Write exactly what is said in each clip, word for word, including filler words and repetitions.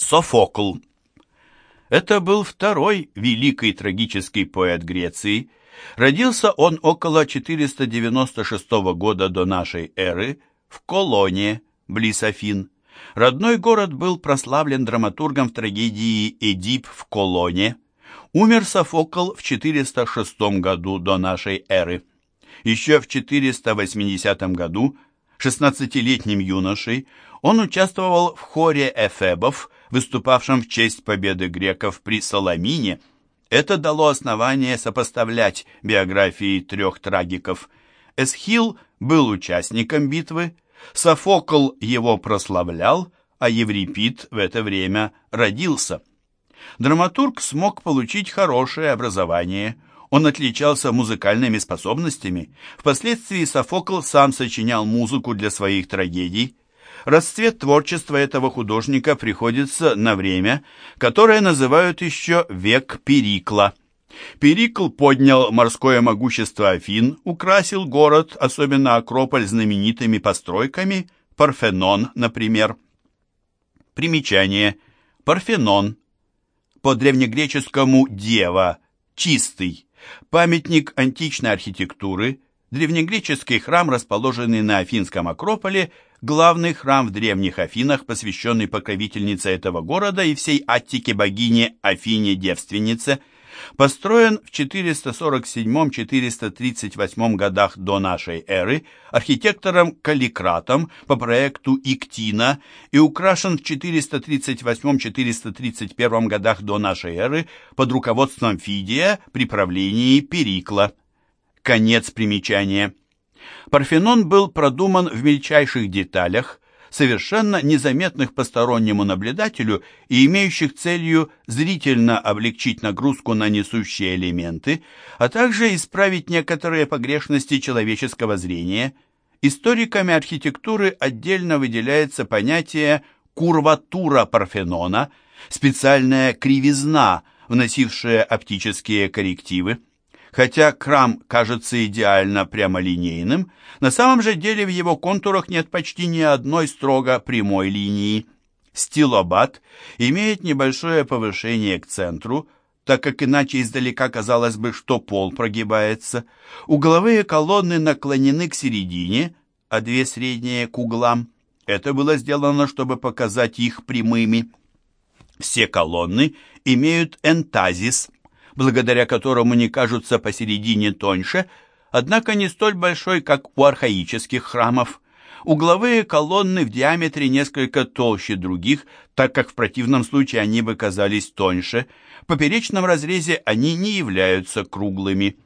Софокл. Это был второй великий трагический поэт Греции. Родился он около четыреста девяносто шестого года до нашей эры в Колоне, близ Афин. Родной город был прославлен драматургом в трагедии «Эдип в Колоне». Умер Софокл в четыреста шестом году до нашей эры. Еще в четыреста восьмидесятом году шестнадцатилетним юношей он участвовал в хоре эфебов, выступавшем в честь победы греков при Саламине. Это дало основание сопоставлять биографии трех трагиков. Эсхил был участником битвы, Софокл его прославлял, а Еврипид в это время родился. Драматург смог получить хорошее образование. Он отличался музыкальными способностями. Впоследствии Софокл сам сочинял музыку для своих трагедий. Расцвет творчества этого художника приходится на время, которое называют еще век Перикла. Перикл поднял морское могущество Афин, украсил город, особенно Акрополь, знаменитыми постройками, Парфенон, например. Примечание. Парфенон. По-древнегреческому «дева», «чистый». Памятник античной архитектуры, древнегреческий храм, расположенный на Афинском Акрополе, главный храм в древних Афинах, посвященный покровительнице этого города и всей Аттике богине Афине-девственнице, построен в четыреста сорок седьмом — четыреста тридцать восьмом годах до нашей эры архитектором Калликратом по проекту Иктина и украшен в четыреста тридцать восьмом — четыреста тридцать первом годах до нашей эры под руководством Фидия при правлении Перикла. Конец примечания. Парфенон был продуман в мельчайших деталях, совершенно незаметных постороннему наблюдателю и имеющих целью зрительно облегчить нагрузку на несущие элементы, а также исправить некоторые погрешности человеческого зрения. Историками архитектуры отдельно выделяется понятие «курватура Парфенона», специальная кривизна, вносившая оптические коррективы. Хотя храм кажется идеально прямолинейным, на самом же деле в его контурах нет почти ни одной строго прямой линии. Стилобат имеет небольшое повышение к центру, так как иначе издалека казалось бы, что пол прогибается. Угловые колонны наклонены к середине, а две средние к углам. Это было сделано, чтобы показать их прямыми. Все колонны имеют энтазис, благодаря которому не кажутся посередине тоньше, однако не столь большой, как у архаических храмов. Угловые колонны в диаметре несколько толще других, так как в противном случае они бы казались тоньше. В поперечном разрезе они не являются круглыми.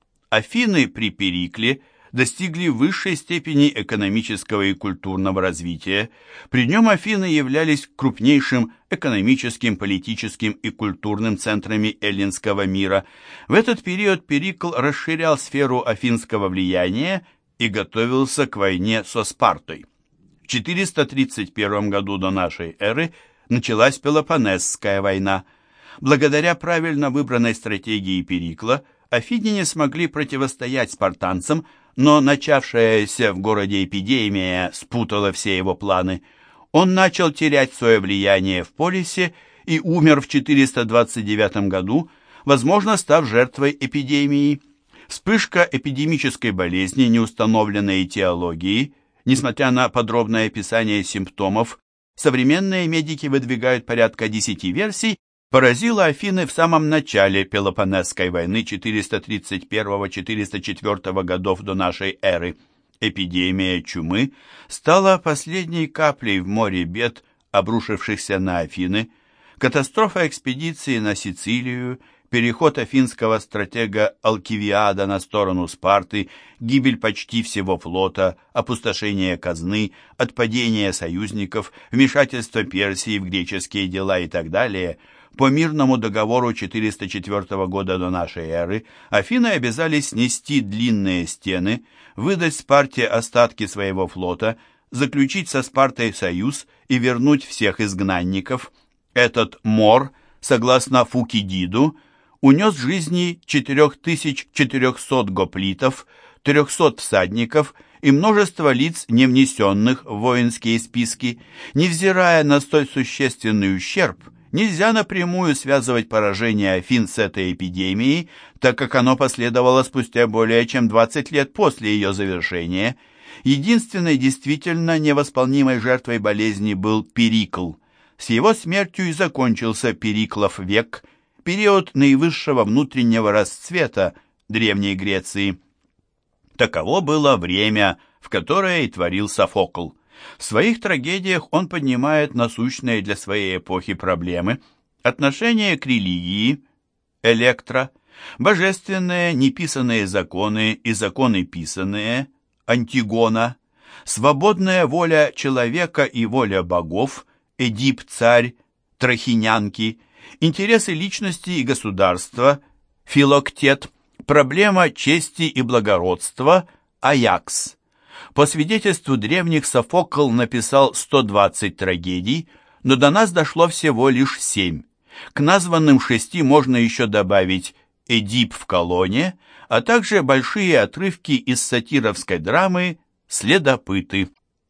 Афины при Перикле достигли высшей степени экономического и культурного развития. При нем Афины являлись крупнейшим экономическим, политическим и культурным центрами эллинского мира. В этот период Перикл расширял сферу афинского влияния и готовился к войне со Спартой. В четыреста тридцать первом году до нашей эры началась Пелопоннесская война. Благодаря правильно выбранной стратегии Перикла афиняне смогли противостоять спартанцам, но начавшаяся в городе эпидемия спутала все его планы. Он начал терять свое влияние в полисе и умер в четыреста двадцать девятом году, возможно, став жертвой эпидемии. Вспышка эпидемической болезни, неустановленной этиологией, несмотря на подробное описание симптомов, современные медики выдвигают порядка десяти версий, поразила Афины в самом начале Пелопоннесской войны четыреста тридцать первого — четыреста четвёртого годов до нашей эры. Эпидемия чумы стала последней каплей в море бед, обрушившихся на Афины. Катастрофа экспедиции на Сицилию, переход афинского стратега Алкивиада на сторону Спарты, гибель почти всего флота, опустошение казны, отпадение союзников, вмешательство Персии в греческие дела и так далее. По мирному договору четыреста четвёртого года до нашей эры Афины обязались снести длинные стены, выдать Спарте остатки своего флота, заключить со Спартой союз и вернуть всех изгнанников. Этот мор, согласно Фукидиду, унес жизни четыре тысячи четыреста гоплитов, трехсот всадников и множество лиц, не внесенных в воинские списки. Невзирая на столь существенный ущерб, нельзя напрямую связывать поражение Афин с этой эпидемией, так как оно последовало спустя более чем двадцать лет после ее завершения. Единственной действительно невосполнимой жертвой болезни был Перикл. С его смертью и закончился Периклов век, период наивысшего внутреннего расцвета Древней Греции. Таково было время, в которое и творил Софокл. В своих трагедиях он поднимает насущные для своей эпохи проблемы: отношение к религии, Электра, божественные неписанные законы и законы писанные, Антигона, свободная воля человека и воля богов, Эдип-царь, Трахинянки, интересы личности и государства, Филоктет, проблема чести и благородства, Аякс. По свидетельству древних, Софокл написал сто двадцать трагедий, но до нас дошло всего лишь семь. К названным шести можно еще добавить «Эдип в колонне», а также большие отрывки из сатировской драмы «Следопыты».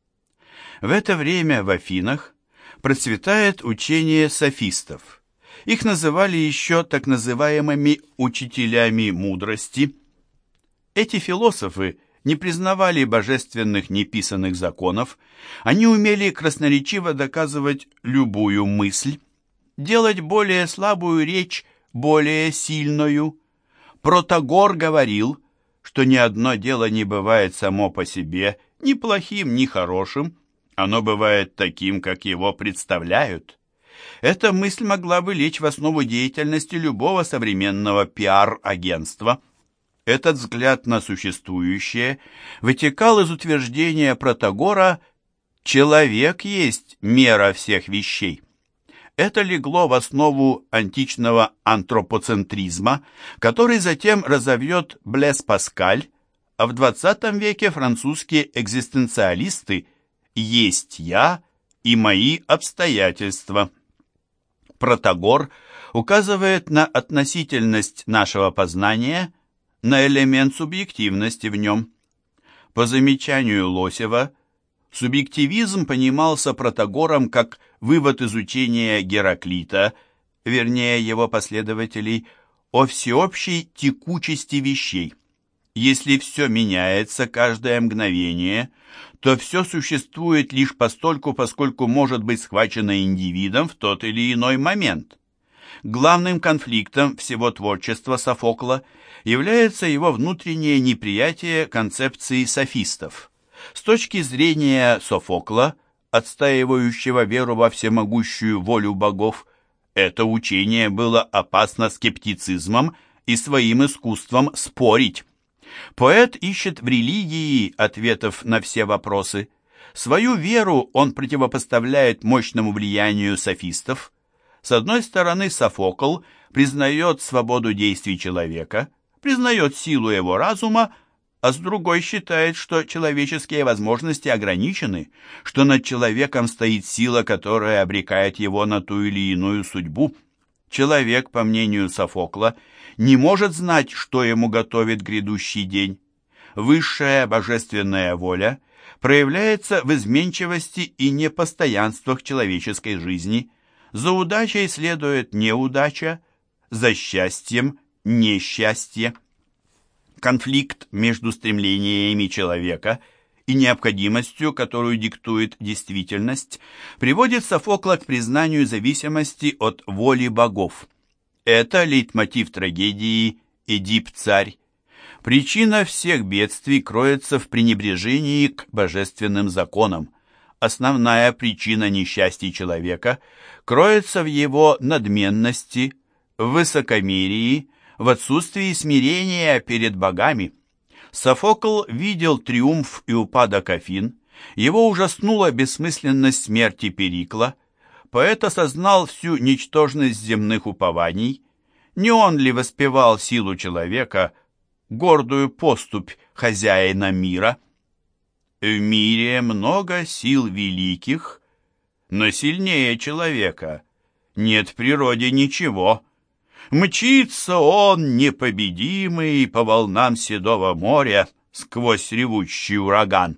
В это время в Афинах процветает учение софистов. Их называли еще так называемыми «учителями мудрости». Эти философы не признавали божественных неписанных законов, они умели красноречиво доказывать любую мысль, делать более слабую речь более сильную. Протагор говорил, что ни одно дело не бывает само по себе ни плохим, ни хорошим, оно бывает таким, как его представляют. Эта мысль могла бы лечь в основу деятельности любого современного пиар-агентства. Этот взгляд на существующее вытекал из утверждения Протагора «человек есть мера всех вещей». Это легло в основу античного антропоцентризма, который затем разовьет Блез Паскаль, а в двадцатом веке французские экзистенциалисты «есть я и мои обстоятельства». Протагор указывает на относительность нашего познания, на элемент субъективности в нем. По замечанию Лосева, субъективизм понимался Протагором как вывод из учения Гераклита, вернее его последователей, о всеобщей текучести вещей. Если все меняется каждое мгновение, то все существует лишь постольку, поскольку может быть схвачено индивидом в тот или иной момент. Главным конфликтом всего творчества Софокла является его внутреннее неприятие концепции софистов. С точки зрения Софокла, отстаивающего веру во всемогущую волю богов, это учение было опасно скептицизмом и своим искусством спорить. Поэт ищет в религии ответов на все вопросы. Свою веру он противопоставляет мощному влиянию софистов. С одной стороны, Софокл признает свободу действий человека, признает силу его разума, а с другой считает, что человеческие возможности ограничены, что над человеком стоит сила, которая обрекает его на ту или иную судьбу. Человек, по мнению Софокла, не может знать, что ему готовит грядущий день. Высшая божественная воля проявляется в изменчивости и непостоянствах человеческой жизни. За удачей следует неудача, за счастьем – несчастье. Конфликт между стремлениями человека и необходимостью, которую диктует действительность, приводит Софокла к признанию зависимости от воли богов. Это лейтмотив трагедии «Эдип-царь». Причина всех бедствий кроется в пренебрежении к божественным законам. Основная причина несчастья человека кроется в его надменности, в высокомерии, в отсутствии смирения перед богами. Софокл видел триумф и упадок Афин, его ужаснула бессмысленность смерти Перикла, поэт осознал всю ничтожность земных упований. Не он ли воспевал силу человека, гордую поступь хозяина мира? В мире много сил великих, но сильнее человека нет в природе ничего. Мчится он, непобедимый, по волнам седого моря, сквозь ревущий ураган.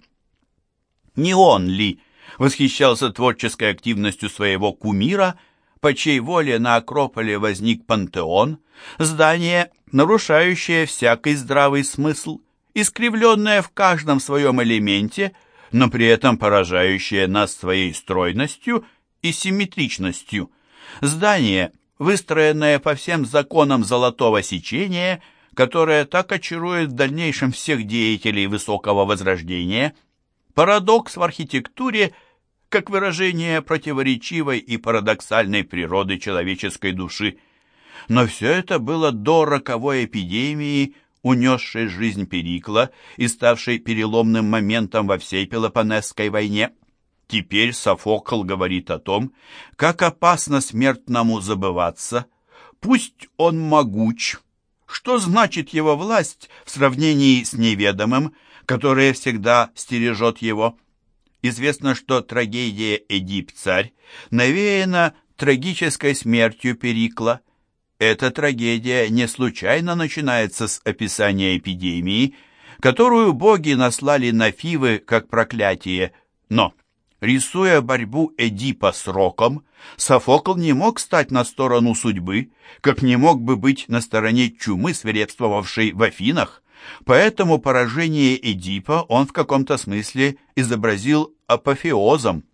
Не он ли восхищался творческой активностью своего кумира, по чьей воле на Акрополе возник пантеон, здание, нарушающее всякий здравый смысл, искривленное в каждом своем элементе, но при этом поражающее нас своей стройностью и симметричностью, здание, выстроенное по всем законам золотого сечения, которое так очарует в дальнейшем всех деятелей высокого возрождения. Парадокс в архитектуре как выражение противоречивой и парадоксальной природы человеческой души. Но все это было до роковой эпидемии, унесшей жизнь Перикла и ставшей переломным моментом во всей Пелопоннесской войне. Теперь Софокл говорит о том, как опасно смертному забываться. Пусть он могуч. Что значит его власть в сравнении с неведомым, которое всегда стережет его? Известно, что трагедия «Эдип-царь» навеяна трагической смертью Перикла. Эта трагедия не случайно начинается с описания эпидемии, которую боги наслали на Фивы как проклятие. Но, рисуя борьбу Эдипа с Роком, Софокл не мог стать на сторону судьбы, как не мог бы быть на стороне чумы, свирепствовавшей в Афинах. Поэтому поражение Эдипа он в каком-то смысле изобразил апофеозом.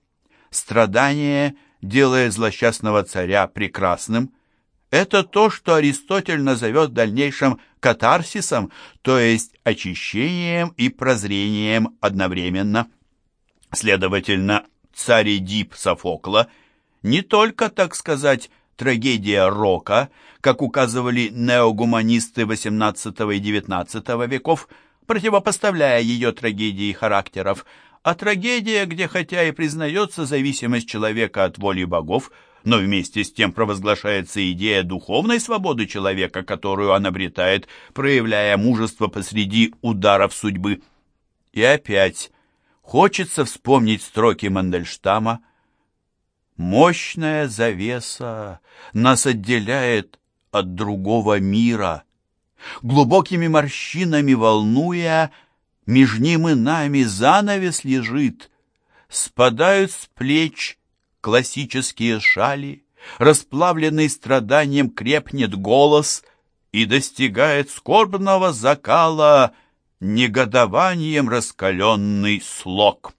Страдание, делая злосчастного царя прекрасным, это то, что Аристотель назовет в дальнейшем катарсисом, то есть очищением и прозрением одновременно. Следовательно, царь Эдип Софокла не только, так сказать, трагедия Рока, как указывали неогуманисты восемнадцатого и девятнадцатого веков, противопоставляя ее трагедии характеров, а трагедия, где хотя и признается зависимость человека от воли богов, но вместе с тем провозглашается идея духовной свободы человека, которую он обретает, проявляя мужество посреди ударов судьбы. И опять хочется вспомнить строки Мандельштама: «Мощная завеса нас отделяет от другого мира, глубокими морщинами волнуя, меж ним и нами занавес лежит, спадают с плеч классические шали, расплавленный страданием крепнет голос и достигает скорбного закала негодованием раскаленный слог».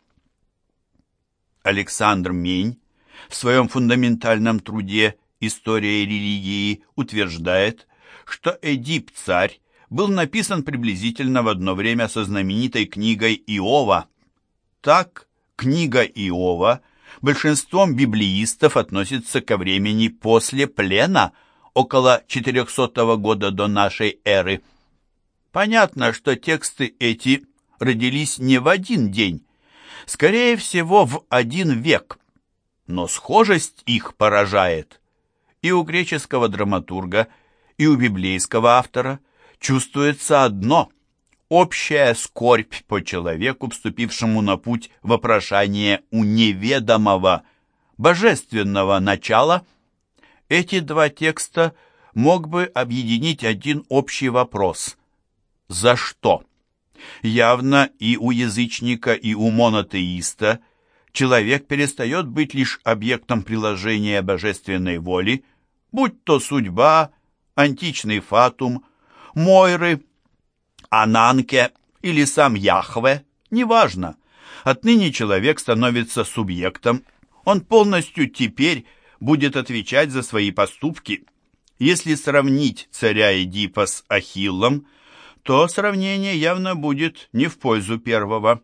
Александр Мень в своем фундаментальном труде «История религии» утверждает, что «Эдип-царь» был написан приблизительно в одно время со знаменитой книгой Иова. Так, книга Иова большинством библеистов относится ко времени после плена, около четырехсотого года до нашей эры. Понятно, что тексты эти родились не в один день, скорее всего, в один век, но схожесть их поражает. И у греческого драматурга, и у библейского автора чувствуется одно – общая скорбь по человеку, вступившему на путь вопрошания у неведомого, божественного начала. Эти два текста мог бы объединить один общий вопрос – за что? Явно и у язычника, и у монотеиста человек перестает быть лишь объектом приложения божественной воли, будь то судьба, античный фатум, Мойры, Ананке или сам Яхве, неважно. Отныне человек становится субъектом, он полностью теперь будет отвечать за свои поступки. Если сравнить царя Эдипа с Ахиллом, то сравнение явно будет не в пользу первого.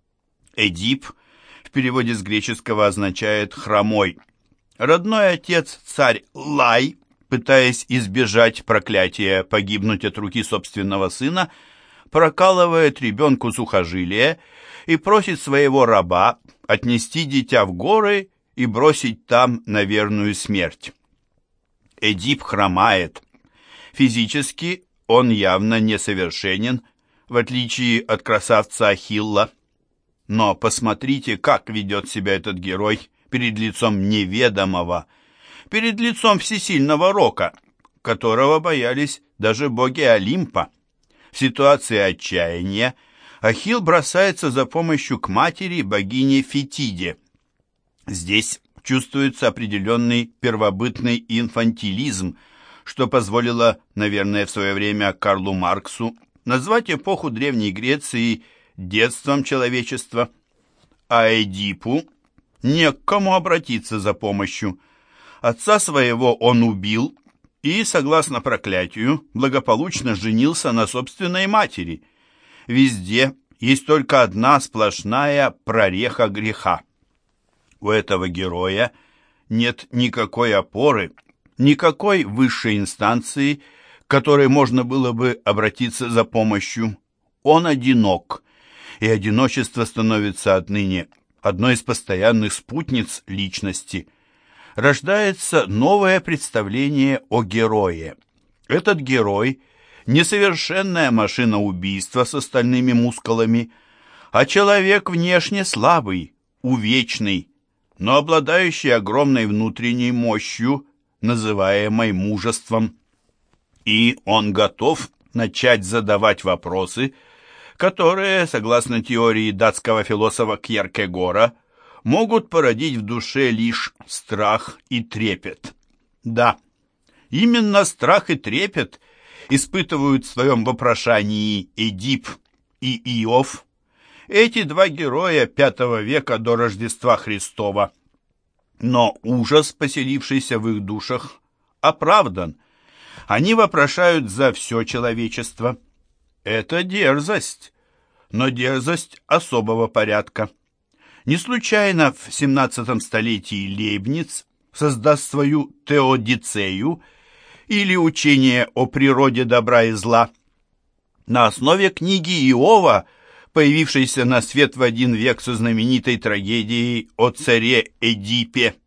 Эдип в переводе с греческого означает «хромой». Родной отец, царь Лай, пытаясь избежать проклятия погибнуть от руки собственного сына, прокалывает ребенку сухожилие и просит своего раба отнести дитя в горы и бросить там на верную смерть. Эдип хромает. Физически он явно несовершенен, в отличие от красавца Ахилла. Но посмотрите, как ведет себя этот герой перед лицом неведомого, перед лицом всесильного Рока, которого боялись даже боги Олимпа. В ситуации отчаяния Ахилл бросается за помощью к матери, богине Фетиде. Здесь чувствуется определенный первобытный инфантилизм, что позволило, наверное, в свое время Карлу Марксу назвать эпоху Древней Греции детством человечества, а Эдипу не к кому обратиться за помощью. Отца своего он убил и, согласно проклятию, благополучно женился на собственной матери. Везде есть только одна сплошная прореха греха. У этого героя нет никакой опоры, никакой высшей инстанции, к которой можно было бы обратиться за помощью. Он одинок, и одиночество становится отныне одной из постоянных спутниц личности. Рождается новое представление о герое. Этот герой – несовершенная машина убийства с остальными мускулами, а человек внешне слабый, увечный, но обладающий огромной внутренней мощью, называемой мужеством. И он готов начать задавать вопросы, которые, согласно теории датского философа Кьеркегора, могут породить в душе лишь страх и трепет. Да, именно страх и трепет испытывают в своем вопрошании Эдип и Иов, эти два героя пятого века до Рождества Христова. Но ужас, поселившийся в их душах, оправдан. Они вопрошают за все человечество. Это дерзость, но дерзость особого порядка. Не случайно в семнадцатом столетии Лейбниц создаст свою теодицею или учение о природе добра и зла на основе книги Иова, появившейся на свет в один век со знаменитой трагедией о царе Эдипе.